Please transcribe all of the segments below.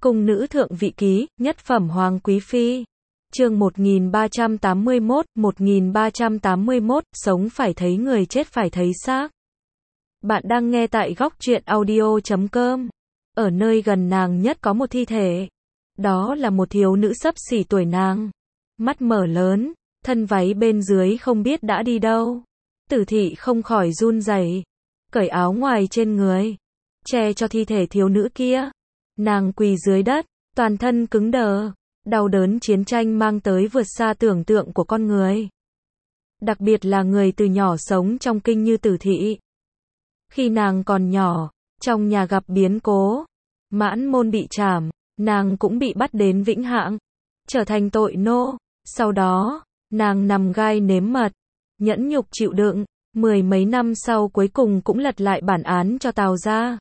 Cung nữ thượng vị ký, nhất phẩm hoàng quý phi. Chương 1381, sống phải thấy người chết phải thấy xác. Bạn đang nghe tại góc truyện audio.com. Ở nơi gần nàng nhất có một thi thể. Đó là một thiếu nữ xấp xỉ tuổi nàng. Mắt mở lớn, thân váy bên dưới không biết đã đi đâu. Tử thị không khỏi run rẩy, cởi áo ngoài trên người, che cho thi thể thiếu nữ kia. Nàng quỳ dưới đất, toàn thân cứng đờ. Đau đớn chiến tranh mang tới vượt xa tưởng tượng của con người. Đặc biệt là người từ nhỏ sống trong kinh như Tử thị. Khi nàng còn nhỏ, trong nhà gặp biến cố, mãn môn bị trảm, nàng cũng bị bắt đến Vĩnh Hạng, trở thành tội nô. Sau đó, nàng nằm gai nếm mật, nhẫn nhục chịu đựng, 10 mấy năm sau cuối cùng cũng lật lại bản án cho Tào gia.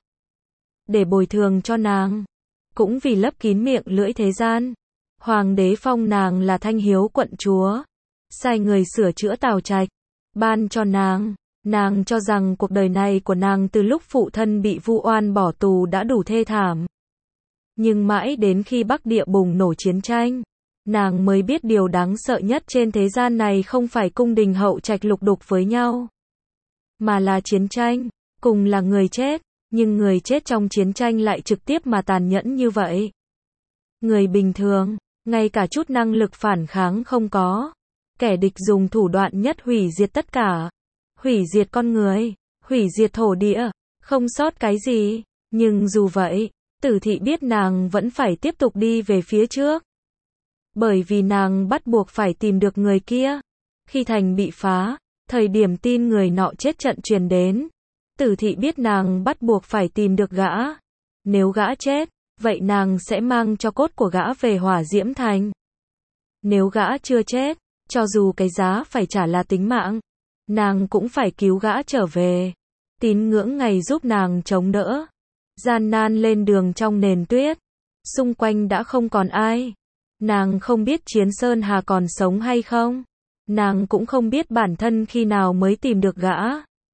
Để bồi thường cho nàng, cũng vì lấp kín miệng lưỡi thế gian, hoàng đế phong nàng là Thanh Hiếu quận chúa, sai người sửa chữa Tào trạch, ban cho nàng. Nàng cho rằng cuộc đời này của nàng từ lúc phụ thân bị vu oan bỏ tù đã đủ thê thảm. Nhưng mãi đến khi Bắc Địa bùng nổ chiến tranh, nàng mới biết điều đáng sợ nhất trên thế gian này không phải cung đình hậu trạch lục đục với nhau, mà là chiến tranh. Cùng là người chết, nhưng người chết trong chiến tranh lại trực tiếp mà tàn nhẫn như vậy. Người bình thường, ngay cả chút năng lực phản kháng không có. Kẻ địch dùng thủ đoạn nhất hủy diệt tất cả. Hủy diệt con người, hủy diệt thổ địa, không sót cái gì. Nhưng dù vậy, Tử thị biết nàng vẫn phải tiếp tục đi về phía trước. Bởi vì nàng bắt buộc phải tìm được người kia. Khi thành bị phá, thời điểm tin người nọ chết trận truyền đến, Tử thị biết nàng bắt buộc phải tìm được gã. Nếu gã chết, vậy nàng sẽ mang cho cốt của gã về Hỏa Diễm Thành. Nếu gã chưa chết, cho dù cái giá phải trả là tính mạng, nàng cũng phải cứu gã trở về. Tín ngưỡng ngày giúp nàng chống đỡ. Gian nan lên đường trong nền tuyết. Xung quanh đã không còn ai. Nàng không biết Chiến Sơn Hà còn sống hay không. Nàng cũng không biết bản thân khi nào mới tìm được gã.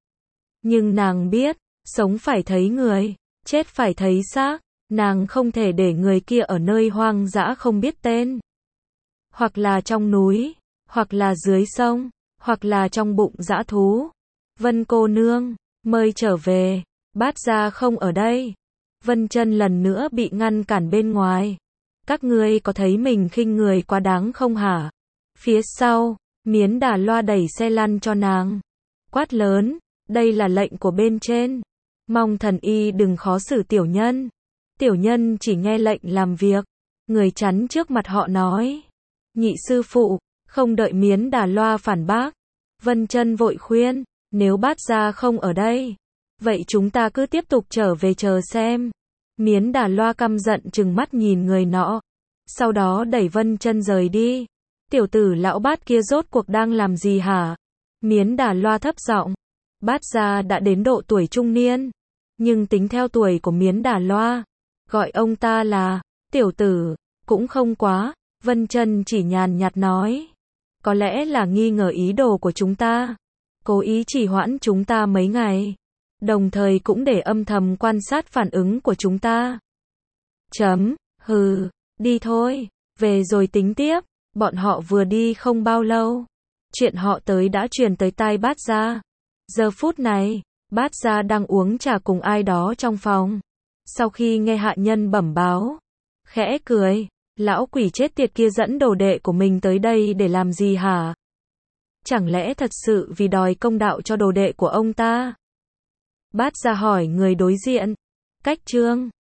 Nhưng nàng biết, sống phải thấy người, chết phải thấy xác. Nàng không thể để người kia ở nơi hoang dã không biết tên. Hoặc là trong núi, hoặc là dưới sông, hoặc là trong bụng dã thú. Vân cô nương, mời trở về, Bát gia không ở đây. Vân Chân lần nữa bị ngăn cản bên ngoài. Các ngươi có thấy mình khinh người quá đáng không hả? Phía sau, Miến Đà Loa đẩy xe lăn cho nàng. Quát lớn, đây là lệnh của bên trên. Mong thần y đừng khó xử tiểu nhân. Tiểu nhân chỉ nghe lệnh làm việc. Người chắn trước mặt họ nói. Nhị sư phụ, không đợi Miến Đà Loa phản bác. Vân Chân vội khuyên, nếu Bát gia không ở đây, vậy chúng ta cứ tiếp tục trở về chờ xem. Miến Đà Loa căm giận trừng mắt nhìn người nọ. Sau đó đẩy Vân Chân rời đi. Tiểu tử lão Bát kia rốt cuộc đang làm gì hả? Miến Đà Loa thấp giọng. Bát gia đã đến độ tuổi trung niên. Nhưng tính theo tuổi của Miến Đà Loa, gọi ông ta là tiểu tử, cũng không quá. Vân Chân chỉ nhàn nhạt nói. Có lẽ là nghi ngờ ý đồ của chúng ta. Cố ý trì hoãn chúng ta mấy ngày. Đồng thời cũng để âm thầm quan sát phản ứng của chúng ta. Hừ, đi thôi, về rồi tính tiếp. Bọn họ vừa đi không bao lâu. Chuyện họ tới đã truyền tới tai Bát gia. Giờ phút này, Bát gia đang uống trà cùng ai đó trong phòng. Sau khi nghe hạ nhân bẩm báo, khẽ cười. Lão quỷ chết tiệt kia dẫn đồ đệ của mình tới đây để làm gì hả? Chẳng lẽ thật sự vì đòi công đạo cho đồ đệ của ông ta? Bát gia hỏi người đối diện. Cách trương,